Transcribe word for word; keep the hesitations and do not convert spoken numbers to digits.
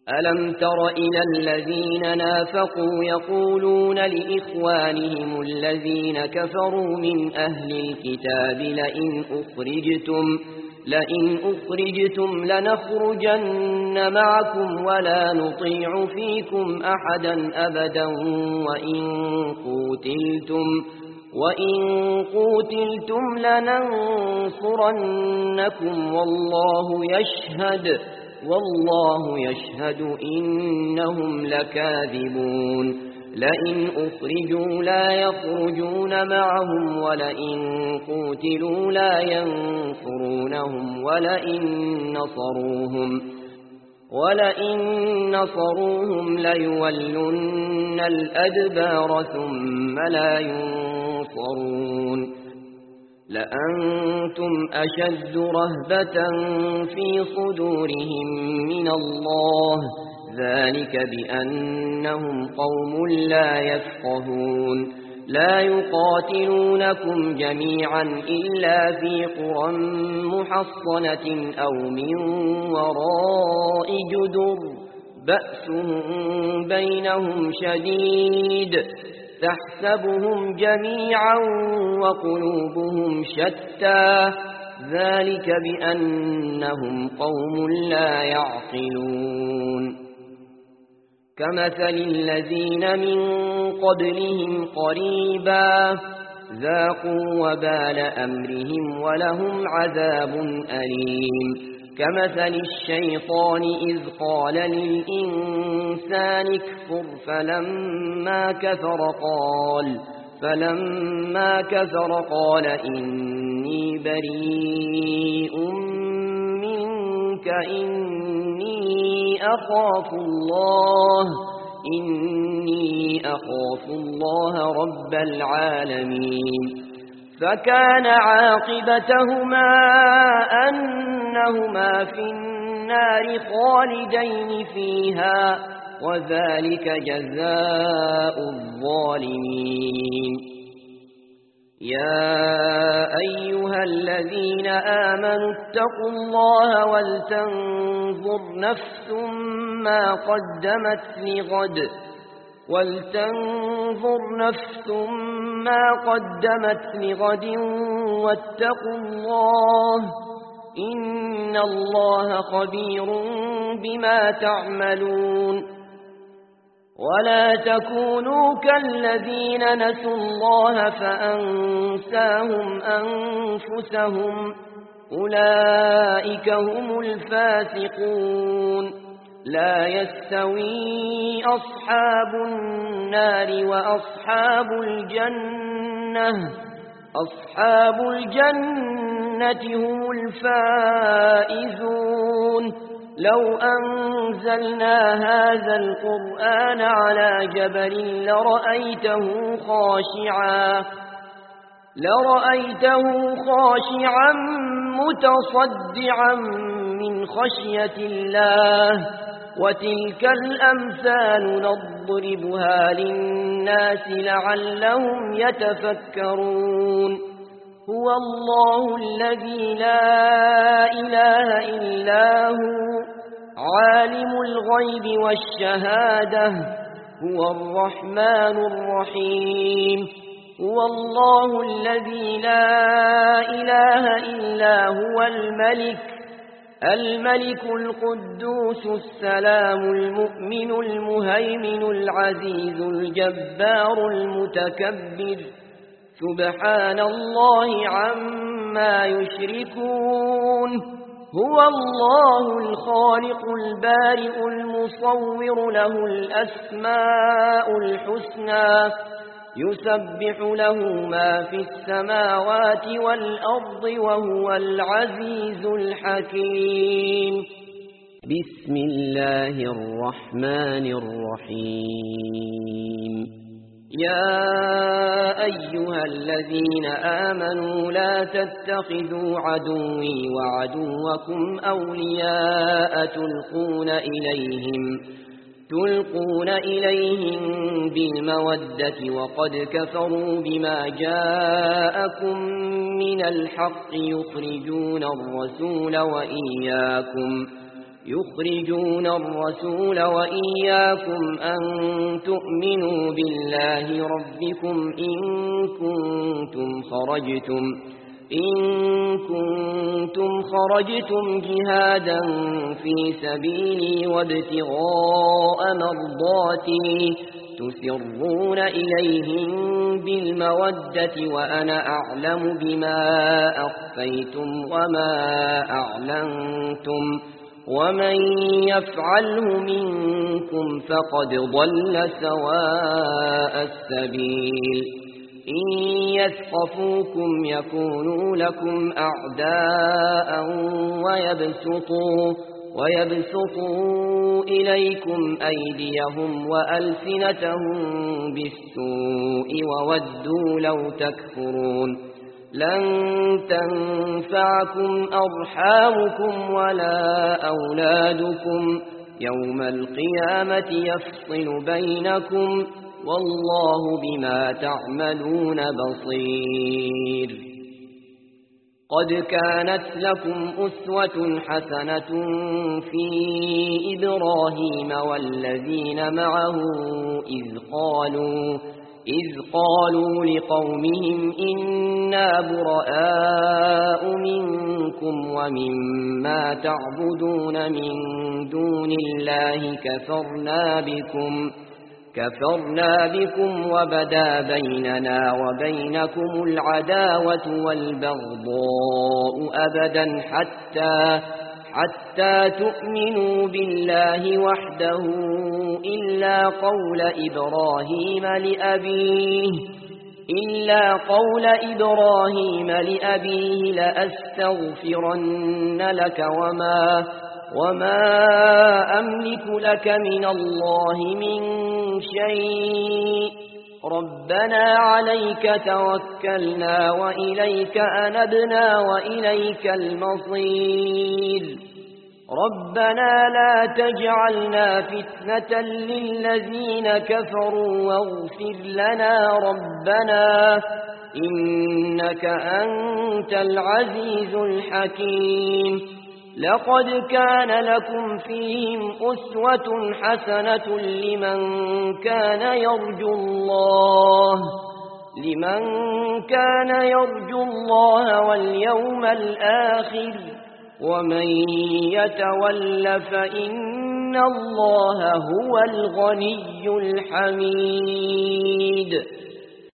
ألم تر إلى الذين نافقوا يقولون لإخوانهم الذين كفروا من أهل الكتاب لئن أخرجتم, لئن أخرجتم لنخرجن معكم ولا نطيع فيكم أحدا أبدا وإن قوتلتم, وإن قوتلتم لننصرنكم والله يشهد والله يشهد إنهم لكاذبون لئن أخرجوا لا يخرجون معهم ولئن قوتلوا لا ينصرونهم ولئن نصروهم ولئن نصروهم ليولن الأدبار ثم لا ينصرون لأنتم أشد رهبة في صدورهم من الله ذلك بأنهم قوم لا يفقهون لا يقاتلونكم جميعا إلا في قرى محصنة أو من وراء جدر بأسهم بينهم شديد تحسبهم جميعا وقلوبهم شتى ذلك بأنهم قوم لا يعقلون كمثل الذين من قبلهم قريبا ذاقوا وبال أمرهم ولهم عذاب أليم كمثل الشيطان إذ قال للإنسان اكفر فلما كفر قال فلما كفر قال إني بريء منك إني أخاف الله إني أخاف الله رب العالمين فكان عاقبتهما أنهما في النار خالدين فيها وذلك جزاء الظالمين يا أيها الذين آمنوا اتقوا الله ولتنظر نفس ما قدمت لغد ولتنظر نفس ما قدمت لغد واتقوا الله إن الله خبير بما تعملون ولا تكونوا كالذين نسوا الله فأنساهم أنفسهم أولئك هم الفاسقون لا يستوي أصحاب النار وأصحاب الجنة أصحاب الجنة هم الفائزون لو أنزلنا هذا القرآن على جبل لرأيته خاشعا لرأيته خاشعا متصدعا من خشية الله وتلك الأمثال نضربها للناس لعلهم يتفكرون هو الله الذي لا إله إلا هو عالم الغيب والشهادة هو الرحمن الرحيم هو الله الذي لا إله إلا هو الملك الملك القدوس السلام المؤمن المهيمن العزيز الجبار المتكبر سبحان الله عما يشركون هو الله الخالق البارئ المصور له الأسماء الحسنى يسبح له ما في السماوات والأرض وهو العزيز الحكيم بسم الله الرحمن الرحيم يا أيها الذين آمنوا لا تتخذوا عدوي وعدوكم أولياء تلقون إليهم تلقون إليهم بالمودة وقد كفروا بما جاءكم من الحق يخرجون الرسول وإياكم يخرجون الرسول وإياكم أن تؤمنوا بالله ربكم إن كنتم خرجتم إن كنتم خرجتم جهادا في سبيلي وابتغاء مرضاتي تسرون إليهم بالمودة وأنا أعلم بما أخفيتم وما أعلنتم ومن يفعله منكم فقد ضل سواء السبيل إن يثقفوكم يكونوا لكم أعداء ويبسطوا, ويبسطوا إليكم أيديهم وألسنتهم بالسوء وودوا لو تكفرون لن تنفعكم أرحامكم ولا أولادكم يوم القيامة يفصل بينكم والله بما تعملون بصير قد كانت لكم أسوة حسنة في إبراهيم والذين معه إذ قالوا إذ قالوا لقومهم إنا براء منكم ومما تعبدون من دون الله كفرنا بكم كفرنا بكم وبدا بيننا وبينكم العداوة والبغضاء أبدا حتى حتى تؤمنوا بالله وحده إلا قول إبراهيم لأبيه إلا قول إبراهيم لأبيه لأستغفرن لك وما وما أملك لك من الله من شيء ربنا عليك توكلنا وإليك أنبنا وإليك المصير ربنا لا تجعلنا فتنة للذين كفروا واغفر لنا ربنا إنك أنت العزيز الحكيم لقد كان لكم فيهم أسوة حسنة لمن كان يرجو الله لمن كان يرجو الله واليوم الآخر ومن يتول فإن الله هو الغني الحميد